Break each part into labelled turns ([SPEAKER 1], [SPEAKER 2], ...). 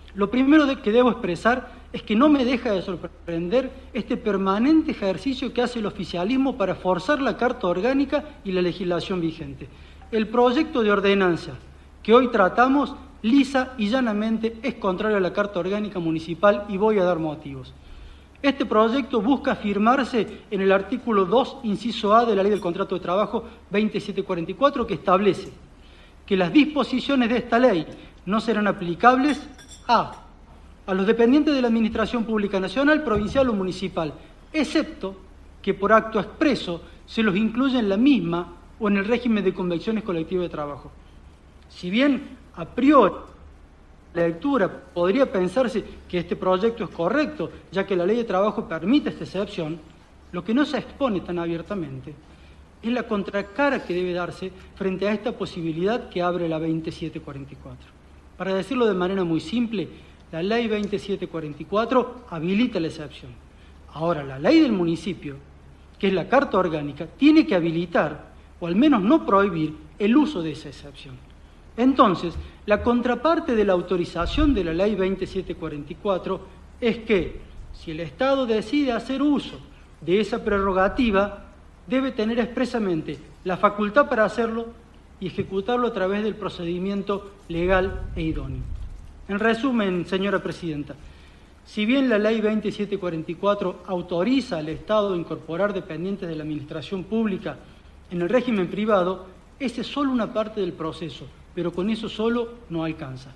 [SPEAKER 1] Lo primero que debo expresar es que no me deja de sorprender este permanente ejercicio que hace el oficialismo para forzar la Carta Orgánica y la legislación vigente. El proyecto de ordenanza que hoy tratamos, lisa y llanamente, es contrario a la Carta Orgánica Municipal y voy a dar motivos. Este proyecto busca afirmarse en el artículo 2, inciso A de la Ley del Contrato de Trabajo 2744, que establece que las disposiciones de esta ley no serán aplicables a los dependientes de la Administración Pública Nacional, provincial o municipal, excepto que por acto expreso se los incluya en la misma o en el régimen de convenciones colectivas de trabajo. Si bien a priori la lectura podría pensarse que este proyecto es correcto, ya que la Ley de Trabajo permite esta excepción, lo que no se expone tan abiertamente es la contracara que debe darse frente a esta posibilidad que abre la 2744. Para decirlo de manera muy simple, la Ley 2744 habilita la excepción. Ahora, la ley del municipio, que es la Carta Orgánica, tiene que habilitar, o al menos no prohibir, el uso de esa excepción. Entonces, la contraparte de la autorización de la Ley 2744 es que, si el Estado decide hacer uso de esa prerrogativa, debe tener expresamente la facultad para hacerlo y ejecutarlo a través del procedimiento legal e idóneo. En resumen, señora Presidenta, si bien la Ley 2744 autoriza al Estado a incorporar dependientes de la Administración Pública en el régimen privado, esa es solo una parte del proceso, pero con eso solo no alcanza.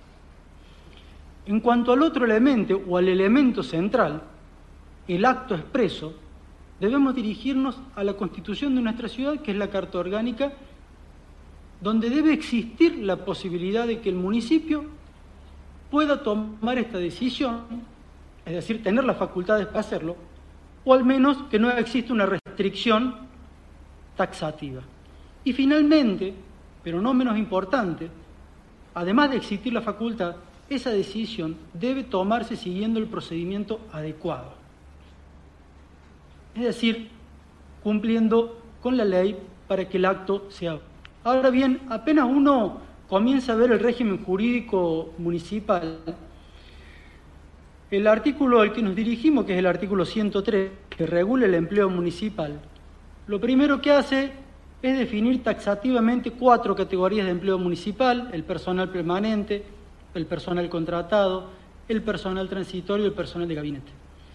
[SPEAKER 1] En cuanto al otro elemento o al elemento central, el acto expreso, debemos dirigirnos a la Constitución de nuestra ciudad, que es la Carta Orgánica, donde debe existir la posibilidad de que el municipio pueda tomar esta decisión, es decir, tener las facultades para hacerlo, o al menos que no exista una restricción taxativa. Y finalmente, pero no menos importante, además de existir la facultad, esa decisión debe tomarse siguiendo el procedimiento adecuado. Es decir, cumpliendo con la ley para que el acto sea. Ahora bien, apenas uno comienza a ver el régimen jurídico municipal, el artículo al que nos dirigimos, que es el artículo 103, que regula el empleo municipal, lo primero que hace es definir taxativamente 4 categorías de empleo municipal: el personal permanente, el personal contratado, el personal transitorio y el personal de gabinete.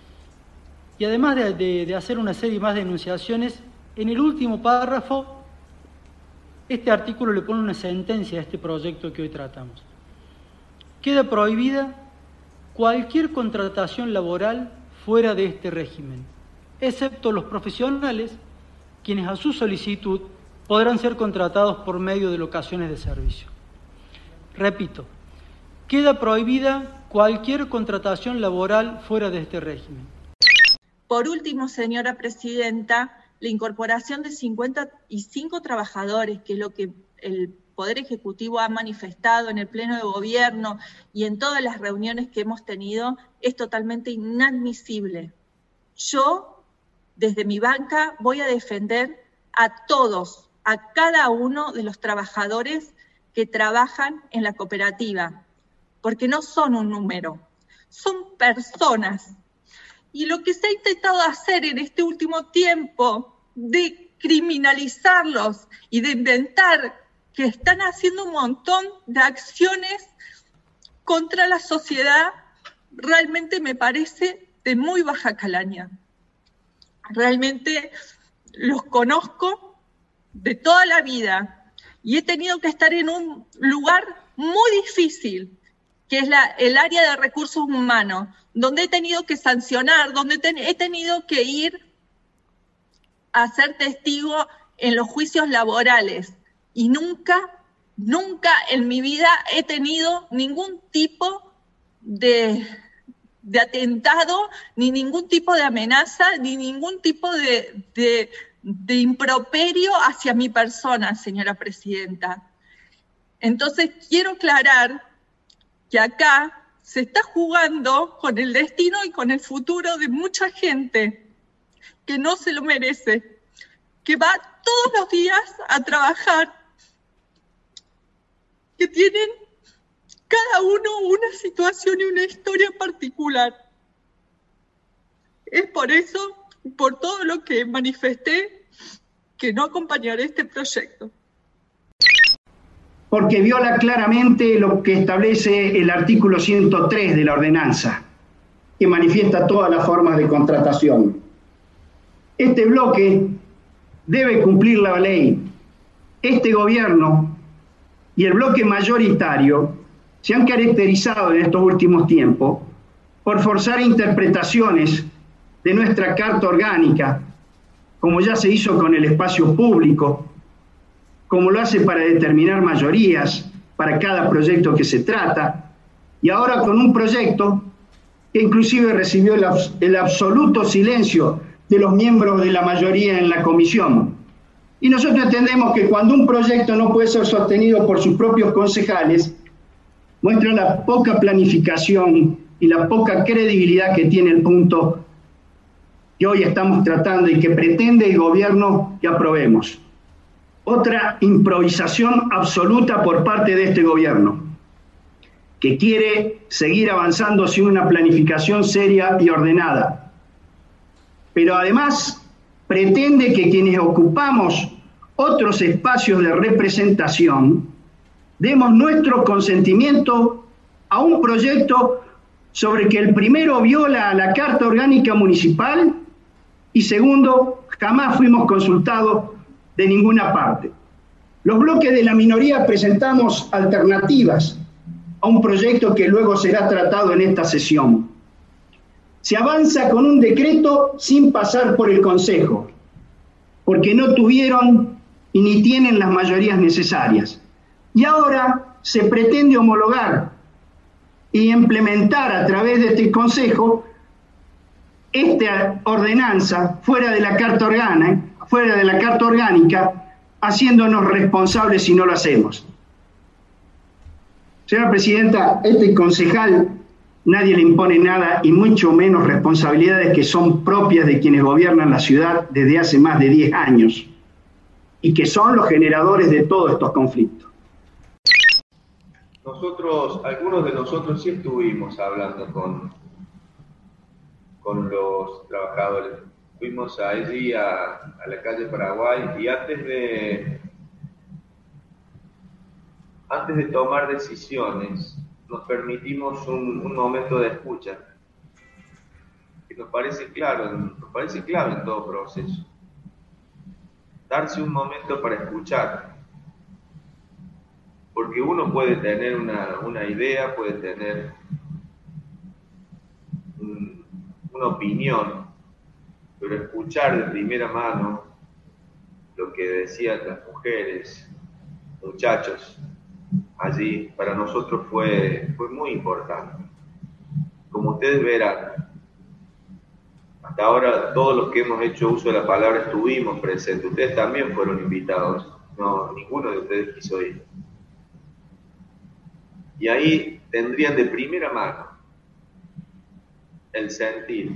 [SPEAKER 1] Y además de hacer una serie más de enunciaciones, en el último párrafo, este artículo le pone una sentencia a este proyecto que hoy tratamos. Queda prohibida cualquier contratación laboral fuera de este régimen, excepto los profesionales, quienes a su solicitud podrán ser contratados por medio de locaciones de servicio. Repito, queda prohibida cualquier contratación laboral fuera de este régimen.
[SPEAKER 2] Por último, señora Presidenta, la incorporación de 55 trabajadores, que es lo que el Poder Ejecutivo ha manifestado en el Pleno de Gobierno y en todas las reuniones que hemos tenido, es totalmente inadmisible. Yo, desde mi banca, voy a defender a todos, a cada uno de los trabajadores que trabajan en la cooperativa, porque no son un número, son personas. Y lo que se ha intentado hacer en este último tiempo de criminalizarlos y de inventar que están haciendo un montón de acciones contra la sociedad, realmente me parece de muy baja calaña. Realmente los conozco de toda la vida y he tenido que estar en un lugar muy difícil, que es el área de recursos humanos, donde he tenido que sancionar, donde he tenido que ir a ser testigo en los juicios laborales. Y nunca en mi vida he tenido ningún tipo de atentado, ni ningún tipo de amenaza, ni ningún tipo de improperio hacia mi persona, señora Presidenta. Entonces quiero aclarar que acá se está jugando con el destino y con el futuro de mucha gente que no se lo merece, que va todos los días a trabajar, que tienen cada uno una situación y una historia particular. Es por eso, por todo lo que manifesté, que no acompañaré este proyecto.
[SPEAKER 3] Porque viola claramente lo que establece el artículo 103 de la ordenanza, que manifiesta todas las formas de contratación. Este bloque debe cumplir la ley. Este gobierno y el bloque mayoritario se han caracterizado en estos últimos tiempos por forzar interpretaciones de nuestra Carta Orgánica, como ya se hizo con el espacio público, como lo hace para determinar mayorías para cada proyecto que se trata, y ahora con un proyecto que inclusive recibió el absoluto silencio de los miembros de la mayoría en la comisión. Y nosotros entendemos que cuando un proyecto no puede ser sostenido por sus propios concejales, muestra la poca planificación y la poca credibilidad que tiene el punto que hoy estamos tratando y que pretende el gobierno que aprobemos. Otra improvisación absoluta por parte de este gobierno, que quiere seguir avanzando sin una planificación seria y ordenada. Pero además pretende que quienes ocupamos otros espacios de representación demos nuestro consentimiento a un proyecto sobre que el primero viola la Carta Orgánica Municipal y segundo, jamás fuimos consultados de ninguna parte. Los bloques de la minoría presentamos alternativas a un proyecto que luego será tratado en esta sesión. Se avanza con un decreto sin pasar por el Consejo, porque no tuvieron y ni tienen las mayorías necesarias. Y ahora se pretende homologar y implementar a través de este Consejo esta ordenanza fuera de la Carta Orgánica, haciéndonos responsables si no lo hacemos. Señora Presidenta, este concejal nadie le impone nada y mucho menos responsabilidades que son propias de quienes gobiernan la ciudad desde hace más de 10 años y que son los generadores de todos estos conflictos.
[SPEAKER 4] Algunos de nosotros sí estuvimos hablando con los trabajadores. Fuimos allí a la calle Paraguay y antes de tomar decisiones nos permitimos un momento de escucha que nos parece clave en todo proceso. Darse un momento para escuchar, porque uno puede tener una idea, puede tener una opinión, pero escuchar de primera mano lo que decían las mujeres, muchachos, allí para nosotros fue muy importante. Como ustedes verán, hasta ahora todos los que hemos hecho uso de la palabra estuvimos presentes. Ustedes también fueron invitados, no, ninguno de ustedes quiso ir. Y ahí tendrían de primera mano el sentir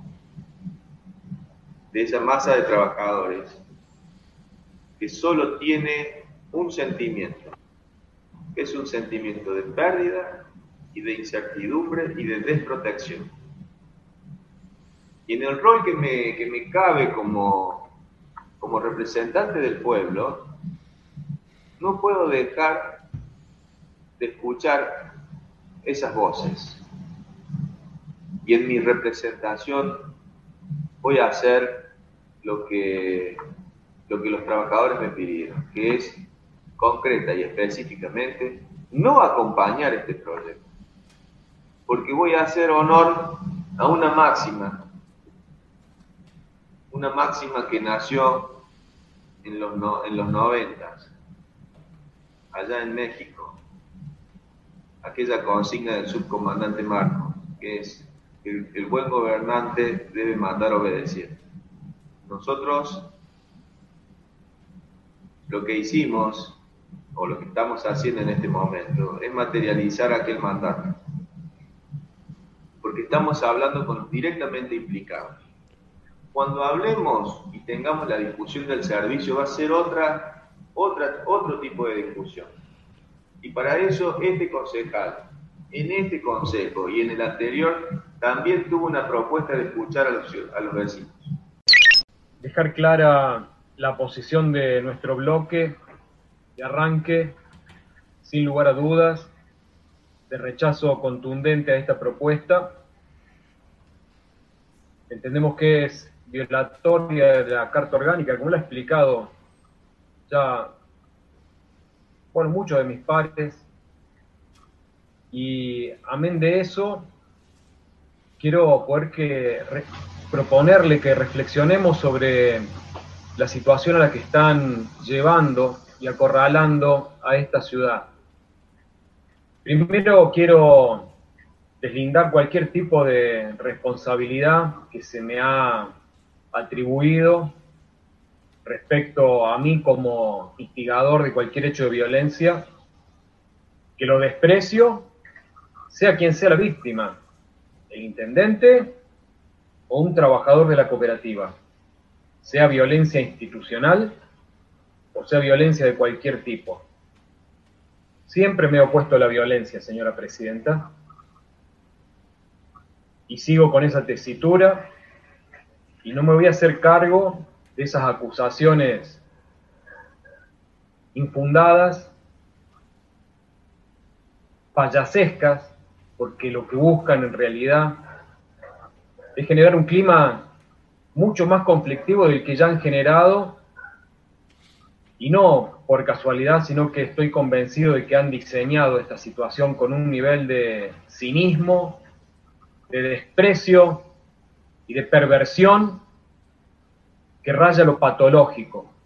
[SPEAKER 4] de esa masa de trabajadores que solo tiene un sentimiento, que es un sentimiento de pérdida y de incertidumbre y de desprotección. Y en el rol que me cabe como representante del pueblo, no puedo dejar de escuchar esas voces. Y en mi representación voy a hacer lo que los trabajadores me pidieron, que es concreta y específicamente no acompañar este proyecto, porque voy a hacer honor a una máxima que nació en los 90s, allá en México, aquella consigna del subcomandante Marcos, que es el buen gobernante debe mandar obedecer. Nosotros lo que hicimos, o lo que estamos haciendo en este momento, es materializar aquel mandato, porque estamos hablando con los directamente implicados. Cuando hablemos y tengamos la discusión del servicio, va a ser otro tipo de discusión. Y para eso este concejal, en este consejo y en el anterior, también tuvo una propuesta de escuchar a los vecinos.
[SPEAKER 5] Dejar clara la posición de nuestro bloque de arranque, sin lugar a dudas, de rechazo contundente a esta propuesta. Entendemos que es violatoria de la Carta Orgánica, como lo ha explicado ya muchos de mis pares, y amén de eso, quiero proponerle que reflexionemos sobre la situación a la que están llevando y acorralando a esta ciudad. Primero quiero deslindar cualquier tipo de responsabilidad que se me ha atribuido respecto a mí como instigador de cualquier hecho de violencia, que lo desprecio, sea quien sea la víctima, el intendente o un trabajador de la cooperativa, sea violencia institucional o sea violencia de cualquier tipo. Siempre me he opuesto a la violencia, señora presidenta, y sigo con esa tesitura, y no me voy a hacer cargo de esas acusaciones infundadas, payasescas, porque lo que buscan en realidad es generar un clima mucho más conflictivo del que ya han generado, y no por casualidad, sino que estoy convencido de que han diseñado esta situación con un nivel de cinismo, de desprecio y de perversión que raya lo patológico.